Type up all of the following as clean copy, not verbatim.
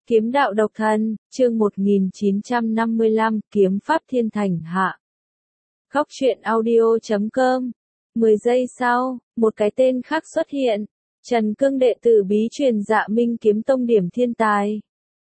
Kiếm đạo độc thân, chương 1955, kiếm pháp thiên thành hạ. Góc truyện audio.com. 10 giây sau, một cái tên khác xuất hiện. Trần Cương đệ tử bí truyền Dạ Minh kiếm tông điểm thiên tài.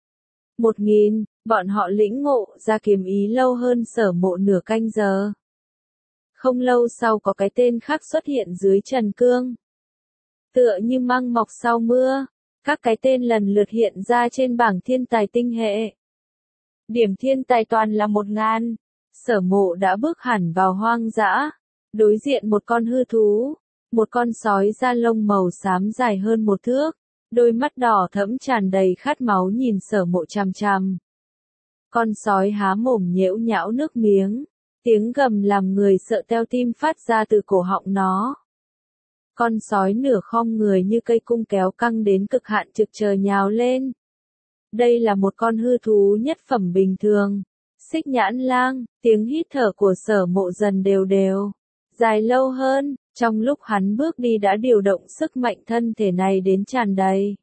1000, bọn họ lĩnh ngộ ra kiếm ý lâu hơn Sở Mộ nửa canh giờ. Không lâu sau có cái tên khác xuất hiện dưới Trần Cương. Tựa như măng mọc sau mưa. Các cái tên lần lượt hiện ra trên bảng thiên tài tinh hệ. Điểm thiên tài toàn là 1000. Sở Mộ đã bước hẳn vào hoang dã. Đối diện một con hư thú. Một con sói da lông màu xám dài hơn 1 thước. Đôi mắt đỏ thẫm tràn đầy khát máu nhìn Sở Mộ chằm chằm. Con sói há mồm nhễu nhão nước miếng. Tiếng gầm làm người sợ teo tim phát ra từ cổ họng nó. Con sói nửa khom người như cây cung kéo căng đến cực hạn trực chờ nhào lên. Đây là một con hư thú nhất phẩm bình thường. Xích nhãn lang, tiếng hít thở của Sở Mộ dần đều đều. Dài lâu hơn, trong lúc hắn bước đi đã điều động sức mạnh thân thể này đến tràn đầy.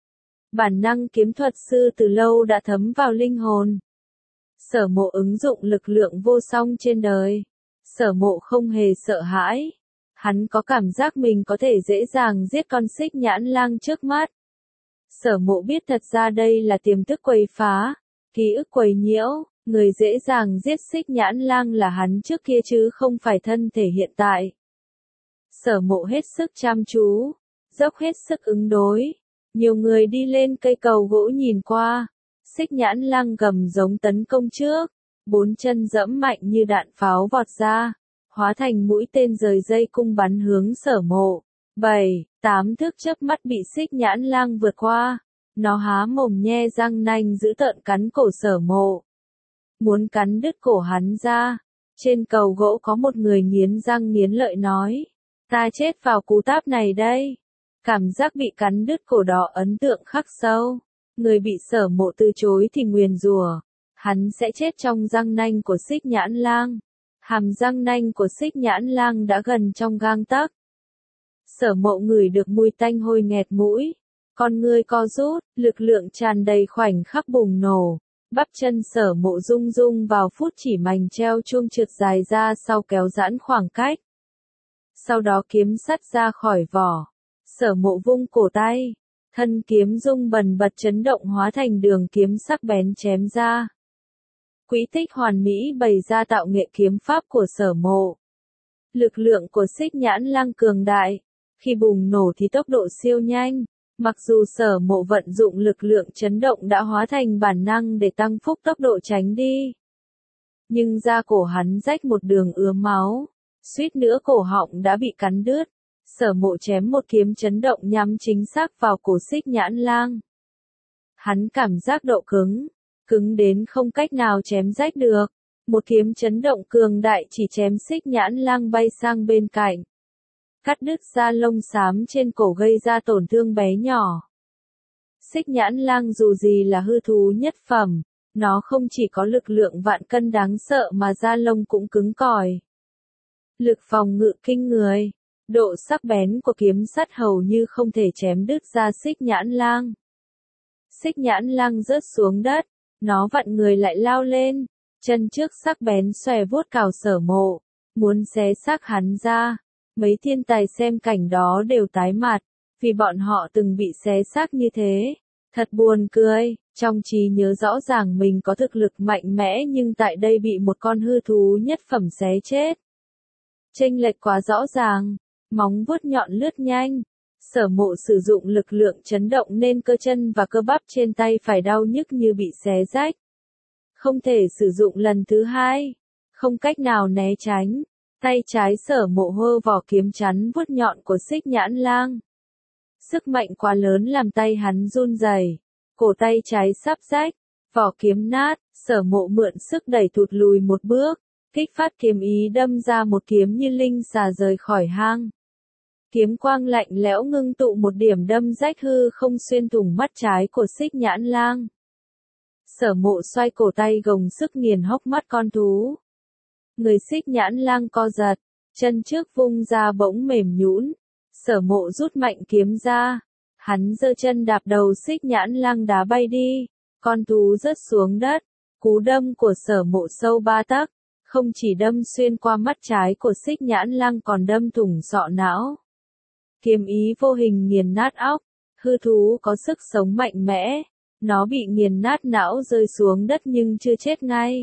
Bản năng kiếm thuật sư từ lâu đã thấm vào linh hồn. Sở Mộ ứng dụng lực lượng vô song trên đời. Sở Mộ không hề sợ hãi. Hắn có cảm giác mình có thể dễ dàng giết con xích nhãn lang trước mắt. Sở Mộ biết thật ra đây là tiềm thức quấy phá, ký ức quấy nhiễu, người dễ dàng giết xích nhãn lang là hắn trước kia chứ không phải thân thể hiện tại. Sở Mộ hết sức chăm chú, dốc hết sức ứng đối. Nhiều người đi lên cây cầu gỗ nhìn qua, xích nhãn lang gầm giống tấn công trước, 4 chân giẫm mạnh như đạn pháo vọt ra. Hóa thành mũi tên rời dây cung bắn hướng Sở Mộ. 7-8 thước chớp mắt bị xích nhãn lang vượt qua. Nó há mồm nhe răng nanh dữ tợn cắn cổ Sở Mộ. Muốn cắn đứt cổ hắn ra. Trên cầu gỗ có một người nghiến răng nghiến lợi nói. Ta chết vào cú táp này đây. Cảm giác bị cắn đứt cổ đó ấn tượng khắc sâu. Người bị Sở Mộ từ chối thì nguyền rủa. Hắn sẽ chết trong răng nanh của xích nhãn lang. Hàm răng nanh của xích nhãn lang đã gần trong gang tấc. Sở Mộ ngửi được mùi tanh hôi nghẹt mũi. Con ngươi co rút, lực lượng tràn đầy khoảnh khắc bùng nổ. Bắp chân Sở Mộ rung rung vào phút chỉ mảnh treo chuông trượt dài ra sau kéo giãn khoảng cách. Sau đó kiếm sắt ra khỏi vỏ. Sở Mộ vung cổ tay. Thân kiếm rung bần bật chấn động hóa thành đường kiếm sắc bén chém ra. Quỹ tích hoàn mỹ bày ra tạo nghệ kiếm pháp của Sở Mộ. Lực lượng của xích nhãn lang cường đại. Khi bùng nổ thì tốc độ siêu nhanh. Mặc dù Sở Mộ vận dụng lực lượng chấn động đã hóa thành bản năng để tăng phúc tốc độ tránh đi. Nhưng da cổ hắn rách một đường ứa máu. Suýt nữa cổ họng đã bị cắn đứt. Sở Mộ chém một kiếm chấn động nhắm chính xác vào cổ xích nhãn lang. Hắn cảm giác độ cứng. Cứng đến không cách nào chém rách được. Một kiếm chấn động cường đại chỉ chém xích nhãn lang bay sang bên cạnh. Cắt đứt da lông xám trên cổ gây ra tổn thương bé nhỏ. Xích nhãn lang dù gì là hư thú nhất phẩm, nó không chỉ có lực lượng vạn cân đáng sợ mà da lông cũng cứng cỏi. Lực phòng ngự kinh người, độ sắc bén của kiếm sắt hầu như không thể chém đứt da xích nhãn lang. Xích nhãn lang rớt xuống đất. Nó vặn người lại lao lên, chân trước sắc bén xòe vuốt cào Sở Mộ, muốn xé xác hắn ra. Mấy thiên tài xem cảnh đó đều tái mặt, vì bọn họ từng bị xé xác như thế. Thật buồn cười, trong trí nhớ rõ ràng mình có thực lực mạnh mẽ nhưng tại đây bị một con hư thú nhất phẩm xé chết. Chênh lệch quá rõ ràng, móng vuốt nhọn lướt nhanh. Sở Mộ sử dụng lực lượng chấn động nên cơ chân và cơ bắp trên tay phải đau nhức như bị xé rách. Không thể sử dụng lần thứ hai. Không cách nào né tránh. Tay trái Sở Mộ hơ vỏ kiếm chắn vuốt nhọn của xích nhãn lang. Sức mạnh quá lớn làm tay hắn run rẩy. Cổ tay trái sắp rách. Vỏ kiếm nát. Sở Mộ mượn sức đẩy thụt lùi một bước. Kích phát kiếm ý đâm ra một kiếm như linh xà rời khỏi hang. Kiếm quang lạnh lẽo ngưng tụ một điểm đâm rách hư không xuyên thủng mắt trái của xích nhãn lang. Sở Mộ xoay cổ tay gồng sức nghiền hốc mắt con thú. Người xích nhãn lang co giật, chân trước vung ra bỗng mềm nhũn. Sở Mộ rút mạnh kiếm ra. Hắn giơ chân đạp đầu xích nhãn lang đá bay đi. Con thú rớt xuống đất, cú đâm của Sở Mộ sâu 3 tấc, không chỉ đâm xuyên qua mắt trái của Xích Nhãn Lang còn đâm thủng sọ não. Kiếm ý vô hình nghiền nát óc, hư thú có sức sống mạnh mẽ, nó bị nghiền nát não rơi xuống đất nhưng chưa chết ngay.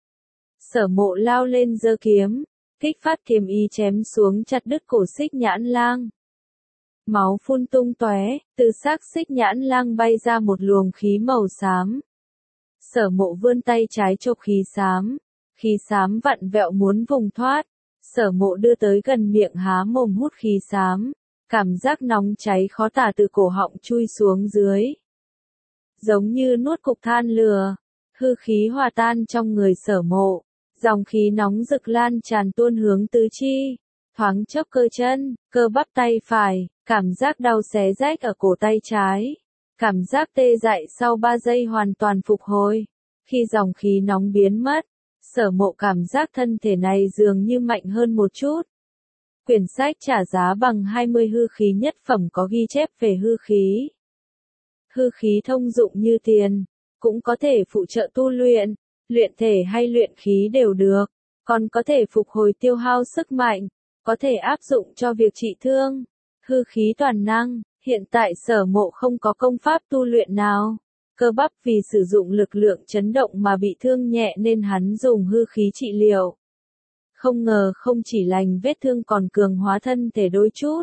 Sở Mộ lao lên giơ kiếm, kích phát kiếm ý chém xuống chặt đứt cổ Xích Nhãn Lang. Máu phun tung tóe, từ xác Xích Nhãn Lang bay ra một luồng khí màu xám. Sở Mộ vươn tay trái chộp khí xám vặn vẹo muốn vùng thoát. Sở Mộ đưa tới gần miệng há mồm hút khí xám, cảm giác nóng cháy khó tả từ cổ họng chui xuống dưới. Giống như nuốt cục than lửa, hư khí hòa tan trong người Sở Mộ, dòng khí nóng rực lan tràn tuôn hướng tứ chi, thoáng chốc cơ chân, cơ bắp tay phải, cảm giác đau xé rách ở cổ tay trái. Cảm giác tê dại sau 3 giây hoàn toàn phục hồi. Khi dòng khí nóng biến mất, Sở Mộ cảm giác thân thể này dường như mạnh hơn một chút. Quyển sách trả giá bằng 20 hư khí nhất phẩm có ghi chép về hư khí. Hư khí thông dụng như tiền, cũng có thể phụ trợ tu luyện, luyện thể hay luyện khí đều được, còn có thể phục hồi tiêu hao sức mạnh, có thể áp dụng cho việc trị thương. Hư khí toàn năng, hiện tại Sở Mộ không có công pháp tu luyện nào. Cơ bắp vì sử dụng lực lượng chấn động mà bị thương nhẹ nên hắn dùng hư khí trị liệu. Không ngờ không chỉ lành vết thương còn cường hóa thân thể đôi chút.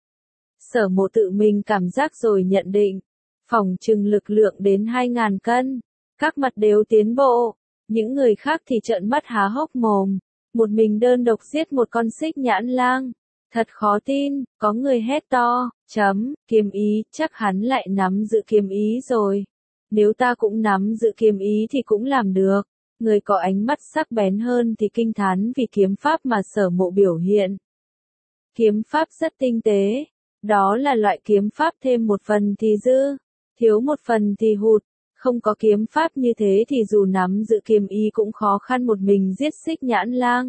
Sở Mộ tự mình cảm giác rồi nhận định, phỏng chừng lực lượng đến 2.000 cân, các mặt đều tiến bộ, những người khác thì trợn mắt há hốc mồm, một mình đơn độc giết một con Xích Nhãn Lang. Thật khó tin, có người hét to, kiếm ý, chắc hắn lại nắm giữ kiếm ý rồi. Nếu ta cũng nắm giữ kiếm ý thì cũng làm được. Người có ánh mắt sắc bén hơn thì kinh thán vì kiếm pháp mà Sở Mộ biểu hiện. Kiếm pháp rất tinh tế, đó là loại kiếm pháp thêm một phần thì dư, thiếu một phần thì hụt. Không có kiếm pháp như thế thì dù nắm giữ kiếm ý cũng khó khăn một mình giết Xích Nhãn Lang.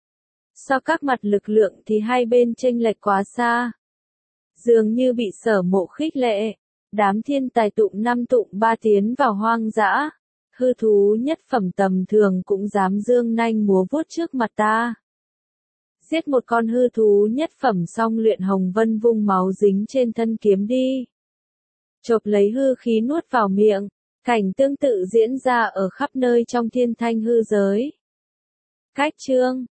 So các mặt lực lượng thì hai bên chênh lệch quá xa. Dường như bị Sở Mộ khích lệ, đám thiên tài tụng 5 tụng 3 tiến vào hoang dã. Hư thú nhất phẩm tầm thường cũng dám dương nanh múa vuốt trước mặt ta. Giết một con hư thú nhất phẩm xong luyện hồng vân vung máu dính trên thân kiếm đi. Chộp lấy hư khí nuốt vào miệng, cảnh tương tự diễn ra ở khắp nơi trong thiên thanh hư giới. Cách chương